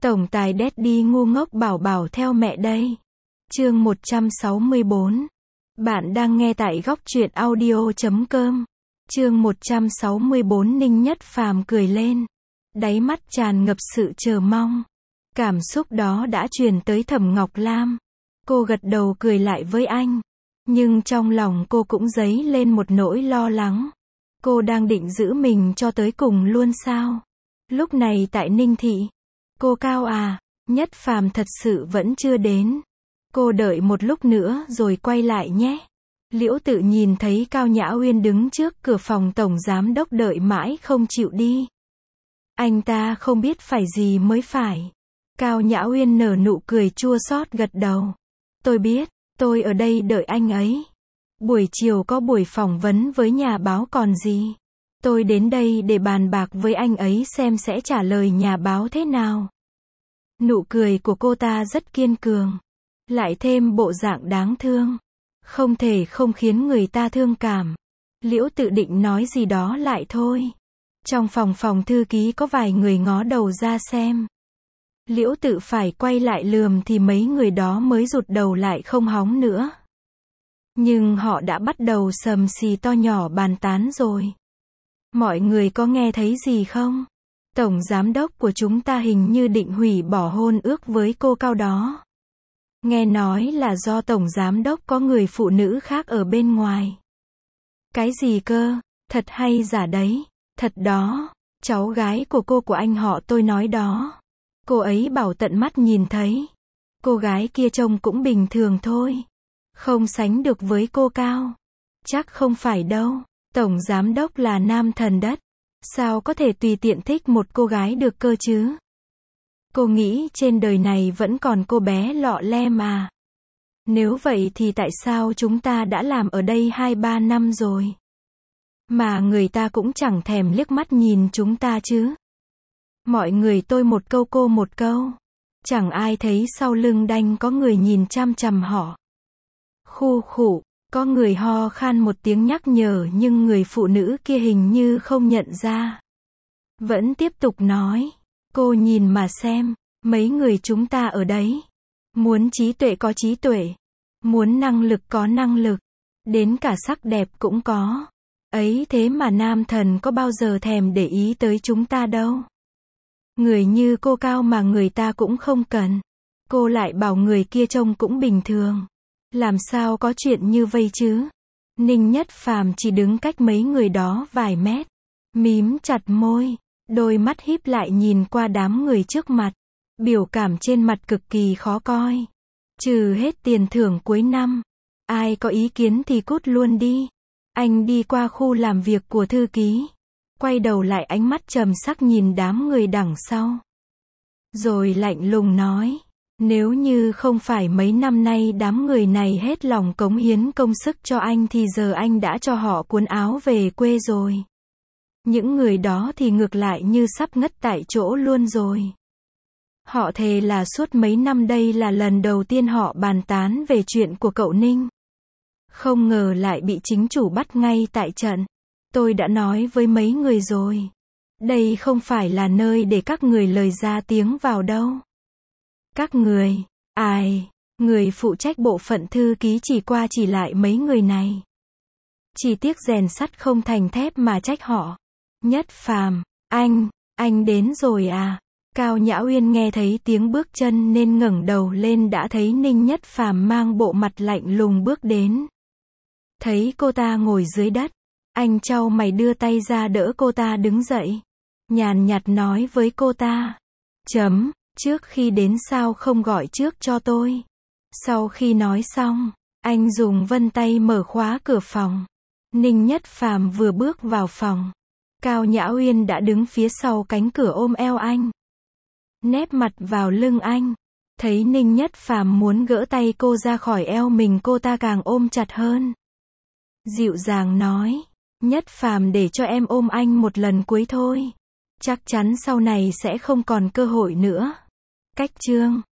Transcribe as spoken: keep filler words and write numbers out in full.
Tổng tài Daddy ngu ngốc bảo bảo theo mẹ đây. Chương một trăm sáu mươi bốn. Bạn đang nghe tại góc truyện audio chấm com. Chương một trăm sáu mươi bốn. Ninh Nhất Phàm cười lên. Đáy mắt tràn ngập sự chờ mong. Cảm xúc đó đã truyền tới Thẩm Ngọc Lam. Cô gật đầu cười lại với anh. Nhưng trong lòng cô cũng dấy lên một nỗi lo lắng. Cô đang định giữ mình cho tới cùng luôn sao? Lúc này tại Ninh Thị. Cô Cao à, Nhất Phàm thật sự vẫn chưa đến. Cô đợi một lúc nữa rồi quay lại nhé. Liễu Tự nhìn thấy Cao Nhã Uyên đứng trước cửa phòng tổng giám đốc đợi mãi không chịu đi. Anh ta không biết phải gì mới phải. Cao Nhã Uyên nở nụ cười chua xót gật đầu. Tôi biết, tôi ở đây đợi anh ấy. Buổi chiều có buổi phỏng vấn với nhà báo còn gì. Tôi đến đây để bàn bạc với anh ấy xem sẽ trả lời nhà báo thế nào. Nụ cười của cô ta rất kiên cường. Lại thêm bộ dạng đáng thương. Không thể không khiến người ta thương cảm. Liễu Tự định nói gì đó lại thôi. Trong phòng phòng thư ký có vài người ngó đầu ra xem. Liễu Tự phải quay lại lườm thì mấy người đó mới rụt đầu lại không hóng nữa. Nhưng họ đã bắt đầu sầm xì to nhỏ bàn tán rồi. Mọi người có nghe thấy gì không? Tổng giám đốc của chúng ta hình như định hủy bỏ hôn ước với cô Cao đó. Nghe nói là do tổng giám đốc có người phụ nữ khác ở bên ngoài. Cái gì cơ? Thật hay giả đấy? Thật đó. Cháu gái của cô của anh họ tôi nói đó. Cô ấy bảo tận mắt nhìn thấy. Cô gái kia trông cũng bình thường thôi. Không sánh được với cô Cao. Chắc không phải đâu. Tổng giám đốc là nam thần đất. Sao có thể tùy tiện thích một cô gái được cơ chứ? Cô nghĩ trên đời này vẫn còn cô bé lọ le mà. Nếu vậy thì tại sao chúng ta đã làm ở đây hai ba năm rồi? Mà người ta cũng chẳng thèm liếc mắt nhìn chúng ta chứ. Mọi người tôi một câu cô một câu. Chẳng ai thấy sau lưng đanh có người nhìn chăm chằm họ. Khu khụ, có người ho khan một tiếng nhắc nhở nhưng người phụ nữ kia hình như không nhận ra. Vẫn tiếp tục nói. Cô nhìn mà xem, mấy người chúng ta ở đấy. Muốn trí tuệ có trí tuệ. Muốn năng lực có năng lực. Đến cả sắc đẹp cũng có. Ấy thế mà nam thần có bao giờ thèm để ý tới chúng ta đâu. Người như cô Cao mà người ta cũng không cần. Cô lại bảo người kia trông cũng bình thường. Làm sao có chuyện như vây chứ? Ninh Nhất Phàm chỉ đứng cách mấy người đó vài mét. Mím chặt môi. Đôi mắt híp lại nhìn qua đám người trước mặt. Biểu cảm trên mặt cực kỳ khó coi. Trừ hết tiền thưởng cuối năm. Ai có ý kiến thì cút luôn đi. Anh đi qua khu làm việc của thư ký. Quay đầu lại ánh mắt trầm sắc nhìn đám người đằng sau. Rồi lạnh lùng nói. Nếu như không phải mấy năm nay đám người này hết lòng cống hiến công sức cho anh thì giờ anh đã cho họ cuốn áo về quê rồi. Những người đó thì ngược lại như sắp ngất tại chỗ luôn rồi. Họ thề là suốt mấy năm đây là lần đầu tiên họ bàn tán về chuyện của cậu Ninh. Không ngờ lại bị chính chủ bắt ngay tại trận. Tôi đã nói với mấy người rồi. Đây không phải là nơi để các người lời ra tiếng vào đâu. Các người, ai, người phụ trách bộ phận thư ký chỉ qua chỉ lại mấy người này. Chỉ tiếc rèn sắt không thành thép mà trách họ. Nhất Phàm, anh, anh đến rồi à? Cao Nhã Uyên nghe thấy tiếng bước chân nên ngẩng đầu lên đã thấy Ninh Nhất Phàm mang bộ mặt lạnh lùng bước đến. Thấy cô ta ngồi dưới đất, anh chau mày đưa tay ra đỡ cô ta đứng dậy. Nhàn nhạt nói với cô ta. Chấm, trước khi đến sao không gọi trước cho tôi. Sau khi nói xong, anh dùng vân tay mở khóa cửa phòng. Ninh Nhất Phàm vừa bước vào phòng. Cao Nhã Uyên đã đứng phía sau cánh cửa ôm eo anh. Nép mặt vào lưng anh. Thấy Ninh Nhất Phàm muốn gỡ tay cô ra khỏi eo mình cô ta càng ôm chặt hơn. Dịu dàng nói. Nhất Phàm để cho em ôm anh một lần cuối thôi. Chắc chắn sau này sẽ không còn cơ hội nữa. Cách chương